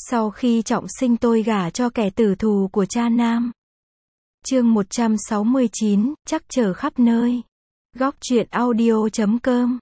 Sau khi trọng sinh tôi gả cho kẻ tử thù của cha nam. Chương 169, chắc chở khắp nơi. Góc truyện audio.com.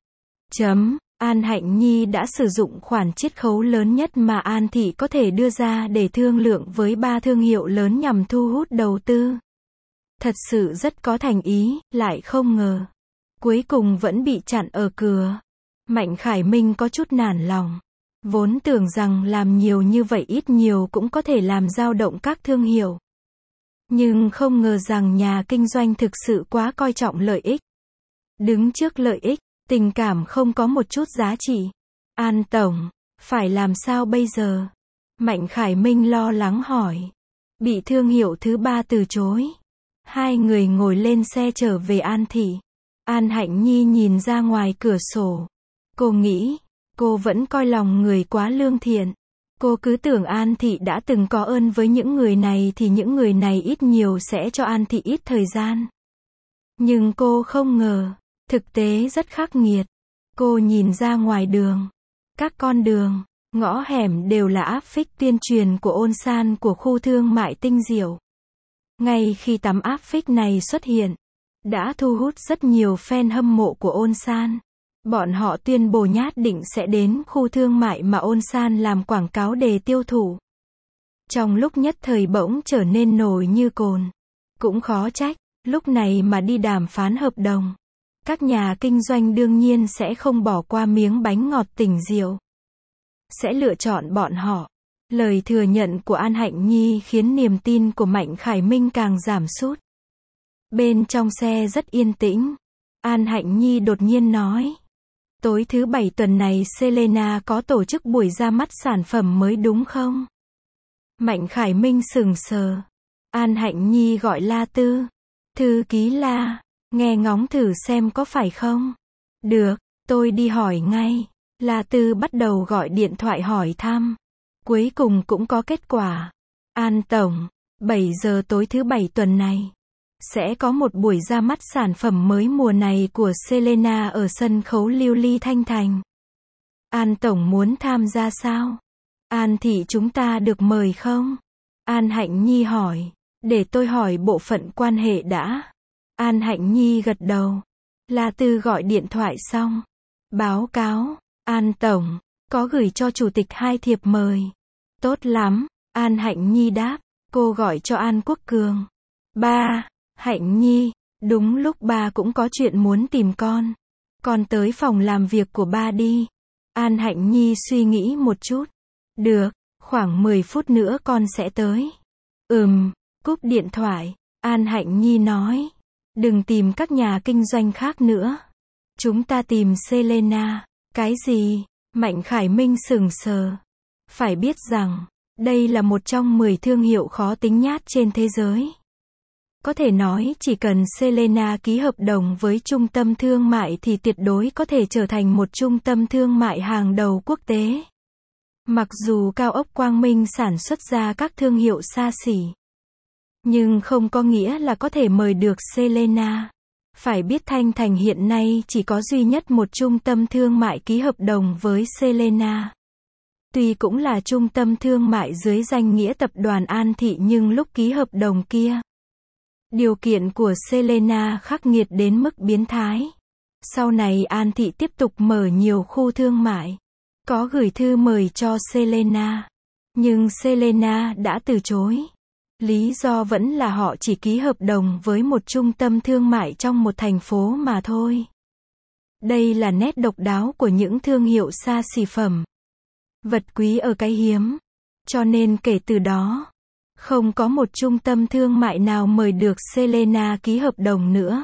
An Hạnh Nhi đã sử dụng khoản chiết khấu lớn nhất mà An Thị có thể đưa ra để thương lượng với 3 thương hiệu lớn nhằm thu hút đầu tư. Thật sự rất có thành ý, lại không ngờ. Cuối cùng vẫn bị chặn ở cửa. Mạnh Khải Minh có chút nản lòng. Vốn tưởng rằng làm nhiều như vậy ít nhiều cũng có thể làm dao động các thương hiệu. Nhưng không ngờ rằng nhà kinh doanh thực sự quá coi trọng lợi ích. Đứng trước lợi ích, tình cảm không có một chút giá trị. An Tổng, phải làm sao bây giờ? Mạnh Khải Minh lo lắng hỏi. Bị thương hiệu thứ 3 từ chối. Hai người ngồi lên xe trở về An Thị. An Hạnh Nhi nhìn ra ngoài cửa sổ. Cô nghĩ, cô vẫn coi lòng người quá lương thiện. Cô cứ tưởng An Thị đã từng có ơn với những người này thì những người này ít nhiều sẽ cho An Thị ít thời gian. Nhưng cô không ngờ, thực tế rất khắc nghiệt. Cô nhìn ra ngoài đường. Các con đường, ngõ hẻm đều là áp phích tuyên truyền của Ôn San của khu thương mại Tinh Diệu. Ngay khi tấm áp phích này xuất hiện, đã thu hút rất nhiều fan hâm mộ của Ôn San. Bọn họ tuyên bố nhất định sẽ đến khu thương mại mà Ôn San làm quảng cáo để tiêu thụ. Trong lúc nhất thời bỗng trở nên nổi như cồn. Cũng khó trách, lúc này mà đi đàm phán hợp đồng. Các nhà kinh doanh đương nhiên sẽ không bỏ qua miếng bánh ngọt Tinh Diệu. Sẽ lựa chọn bọn họ. Lời thừa nhận của An Hạnh Nhi khiến niềm tin của Mạnh Khải Minh càng giảm sút. Bên trong xe rất yên tĩnh. An Hạnh Nhi đột nhiên nói. Tối thứ 7 tuần này Selena có tổ chức buổi ra mắt sản phẩm mới đúng không? Mạnh Khải Minh sững sờ. An Hạnh Nhi gọi La Tư. Thư ký La, nghe ngóng thử xem có phải không? Được, tôi đi hỏi ngay. La Tư bắt đầu gọi điện thoại hỏi thăm. Cuối cùng cũng có kết quả. An Tổng, 7 giờ tối thứ 7 tuần này. Sẽ có một buổi ra mắt sản phẩm mới mùa này của Selena ở sân khấu Lưu Ly Thanh Thành. An Tổng muốn tham gia sao? An Thị chúng ta được mời không? An Hạnh Nhi hỏi. Để tôi hỏi bộ phận quan hệ đã. An Hạnh Nhi gật đầu. La Tư gọi điện thoại xong. Báo cáo, An Tổng, có gửi cho chủ tịch 2 thiệp mời. Tốt lắm, An Hạnh Nhi đáp. Cô gọi cho An Quốc Cường. Ba, Hạnh Nhi, đúng lúc ba cũng có chuyện muốn tìm con. Con tới phòng làm việc của ba đi. An Hạnh Nhi suy nghĩ một chút. Được, khoảng 10 phút nữa con sẽ tới. Cúp điện thoại. An Hạnh Nhi nói. Đừng tìm các nhà kinh doanh khác nữa. Chúng ta tìm Selena. Cái gì? Mạnh Khải Minh sững sờ. Phải biết rằng, đây là một trong 10 thương hiệu khó tính nhất trên thế giới. Có thể nói chỉ cần Selena ký hợp đồng với trung tâm thương mại thì tuyệt đối có thể trở thành một trung tâm thương mại hàng đầu quốc tế. Mặc dù cao ốc Quang Minh sản xuất ra các thương hiệu xa xỉ, nhưng không có nghĩa là có thể mời được Selena. Phải biết Thanh Thành hiện nay chỉ có duy nhất một trung tâm thương mại ký hợp đồng với Selena. Tuy cũng là trung tâm thương mại dưới danh nghĩa tập đoàn An Thị nhưng lúc ký hợp đồng kia, điều kiện của Selena khắc nghiệt đến mức biến thái. Sau này An Thị tiếp tục mở nhiều khu thương mại. Có gửi thư mời cho Selena. Nhưng Selena đã từ chối. Lý do vẫn là họ chỉ ký hợp đồng với một trung tâm thương mại trong một thành phố mà thôi. Đây là nét độc đáo của những thương hiệu xa xỉ phẩm. Vật quý ở cái hiếm. Cho nên kể từ đó, không có một trung tâm thương mại nào mời được Selena ký hợp đồng nữa.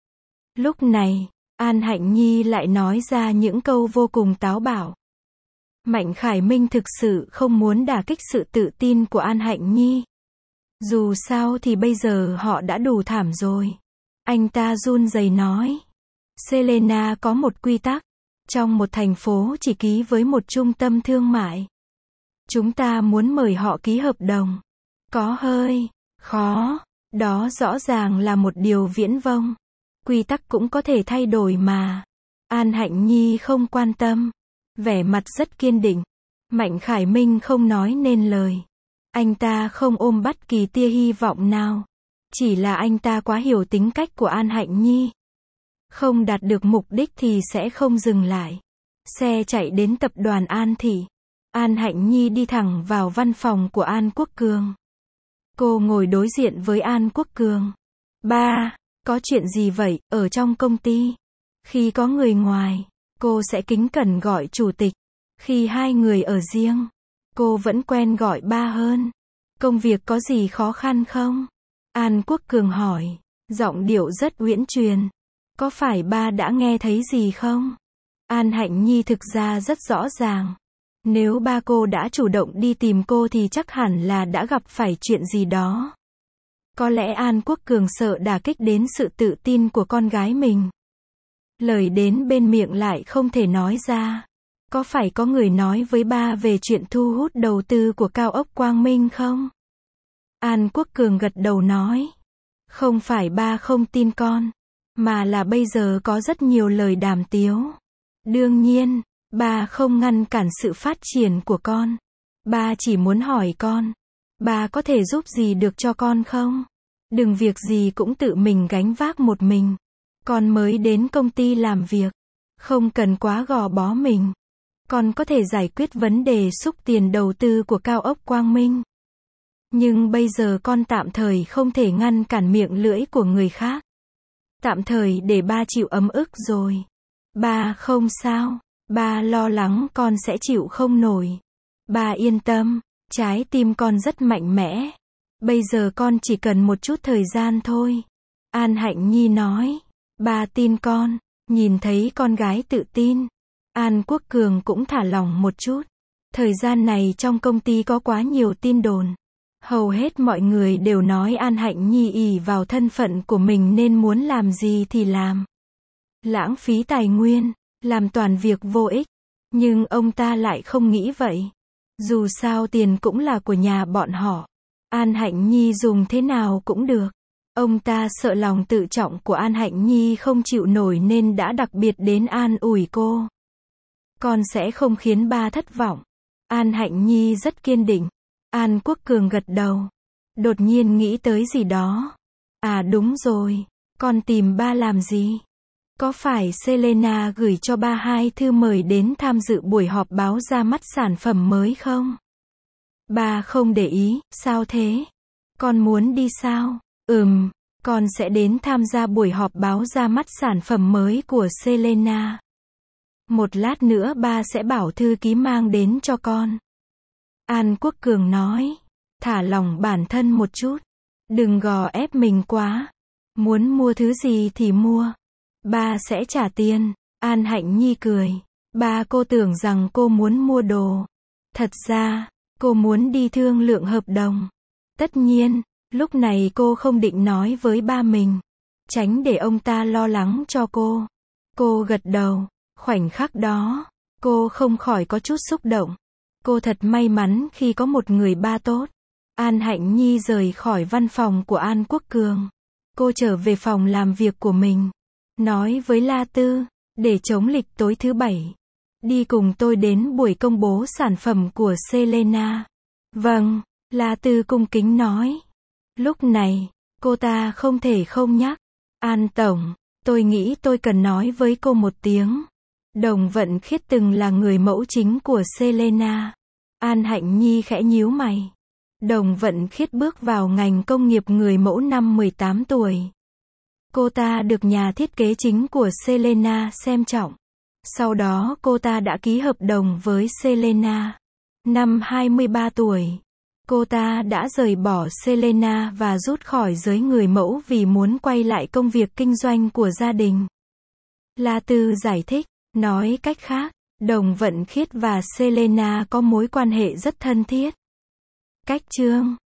Lúc này, An Hạnh Nhi lại nói ra những câu vô cùng táo bạo. Mạnh Khải Minh thực sự không muốn đả kích sự tự tin của An Hạnh Nhi. Dù sao thì bây giờ họ đã đủ thảm rồi. Anh ta run rẩy nói. Selena có một quy tắc. Trong một thành phố chỉ ký với một trung tâm thương mại. Chúng ta muốn mời họ ký hợp đồng. Có hơi khó. Đó rõ ràng là một điều viển vông. Quy tắc cũng có thể thay đổi mà. An Hạnh Nhi không quan tâm. Vẻ mặt rất kiên định. Mạnh Khải Minh không nói nên lời. Anh ta không ôm bất kỳ tia hy vọng nào. Chỉ là anh ta quá hiểu tính cách của An Hạnh Nhi. Không đạt được mục đích thì sẽ không dừng lại. Xe chạy đến tập đoàn An Thị. An Hạnh Nhi đi thẳng vào văn phòng của An Quốc Cường. Cô ngồi đối diện với An Quốc Cường. Ba, có chuyện gì vậy, ở trong công ty? Khi có người ngoài, cô sẽ kính cẩn gọi chủ tịch. Khi hai người ở riêng, cô vẫn quen gọi ba hơn. Công việc có gì khó khăn không? An Quốc Cường hỏi, giọng điệu rất uyển chuyển. Có phải ba đã nghe thấy gì không? An Hạnh Nhi thực ra rất rõ ràng. Nếu ba cô đã chủ động đi tìm cô thì chắc hẳn là đã gặp phải chuyện gì đó. Có lẽ An Quốc Cường sợ đả kích đến sự tự tin của con gái mình. Lời đến bên miệng lại không thể nói ra. Có phải có người nói với ba về chuyện thu hút đầu tư của cao ốc Quang Minh không? An Quốc Cường gật đầu nói. Không phải ba không tin con, mà là bây giờ có rất nhiều lời đàm tiếu. Đương nhiên, ba không ngăn cản sự phát triển của con. Ba chỉ muốn hỏi con, ba có thể giúp gì được cho con không? Đừng việc gì cũng tự mình gánh vác một mình. Con mới đến công ty làm việc, không cần quá gò bó mình. Con có thể giải quyết vấn đề xúc tiền đầu tư của cao ốc Quang Minh. Nhưng bây giờ con tạm thời không thể ngăn cản miệng lưỡi của người khác. Tạm thời để ba chịu ấm ức rồi. Ba không sao, ba lo lắng con sẽ chịu không nổi. Ba yên tâm, trái tim con rất mạnh mẽ. Bây giờ con chỉ cần một chút thời gian thôi. An Hạnh Nhi nói, ba tin con. Nhìn thấy con gái tự tin, An Quốc Cường cũng thả lỏng một chút. Thời gian này trong công ty có quá nhiều tin đồn. Hầu hết mọi người đều nói An Hạnh Nhi ỷ vào thân phận của mình nên muốn làm gì thì làm. Lãng phí tài nguyên, làm toàn việc vô ích. Nhưng ông ta lại không nghĩ vậy. Dù sao tiền cũng là của nhà bọn họ. An Hạnh Nhi dùng thế nào cũng được. Ông ta sợ lòng tự trọng của An Hạnh Nhi không chịu nổi nên đã đặc biệt đến an ủi cô. Con sẽ không khiến ba thất vọng. An Hạnh Nhi rất kiên định. An Quốc Cường gật đầu. Đột nhiên nghĩ tới gì đó. À đúng rồi, con tìm ba làm gì? Có phải Selena gửi cho ba 2 thư mời đến tham dự buổi họp báo ra mắt sản phẩm mới không? Ba không để ý, sao thế? Con muốn đi sao? Con sẽ đến tham gia buổi họp báo ra mắt sản phẩm mới của Selena. Một lát nữa ba sẽ bảo thư ký mang đến cho con. An Quốc Cường nói, thả lỏng bản thân một chút. Đừng gò ép mình quá. Muốn mua thứ gì thì mua. Ba sẽ trả tiền. An Hạnh Nhi cười. Ba cô tưởng rằng cô muốn mua đồ. Thật ra, cô muốn đi thương lượng hợp đồng. Tất nhiên, lúc này cô không định nói với ba mình. Tránh để ông ta lo lắng cho cô. Cô gật đầu. Khoảnh khắc đó, cô không khỏi có chút xúc động. Cô thật may mắn khi có một người ba tốt. An Hạnh Nhi rời khỏi văn phòng của An Quốc Cường. Cô trở về phòng làm việc của mình. Nói với La Tư, để chống lịch tối thứ Bảy. Đi cùng tôi đến buổi công bố sản phẩm của Selena. Vâng, La Tư cung kính nói. Lúc này, cô ta không thể không nhắc. An Tổng, tôi nghĩ tôi cần nói với cô một tiếng. Đồng Vận Khiết từng là người mẫu chính của Selena. An Hạnh Nhi khẽ nhíu mày. Đồng Vận Khiết bước vào ngành công nghiệp người mẫu năm 18 tuổi. Cô ta được nhà thiết kế chính của Selena xem trọng. Sau đó cô ta đã ký hợp đồng với Selena. Năm 23 tuổi, cô ta đã rời bỏ Selena và rút khỏi giới người mẫu vì muốn quay lại công việc kinh doanh của gia đình. La Tư giải thích, nói cách khác, Đồng Vận Khiết và Selena có mối quan hệ rất thân thiết. Cách chương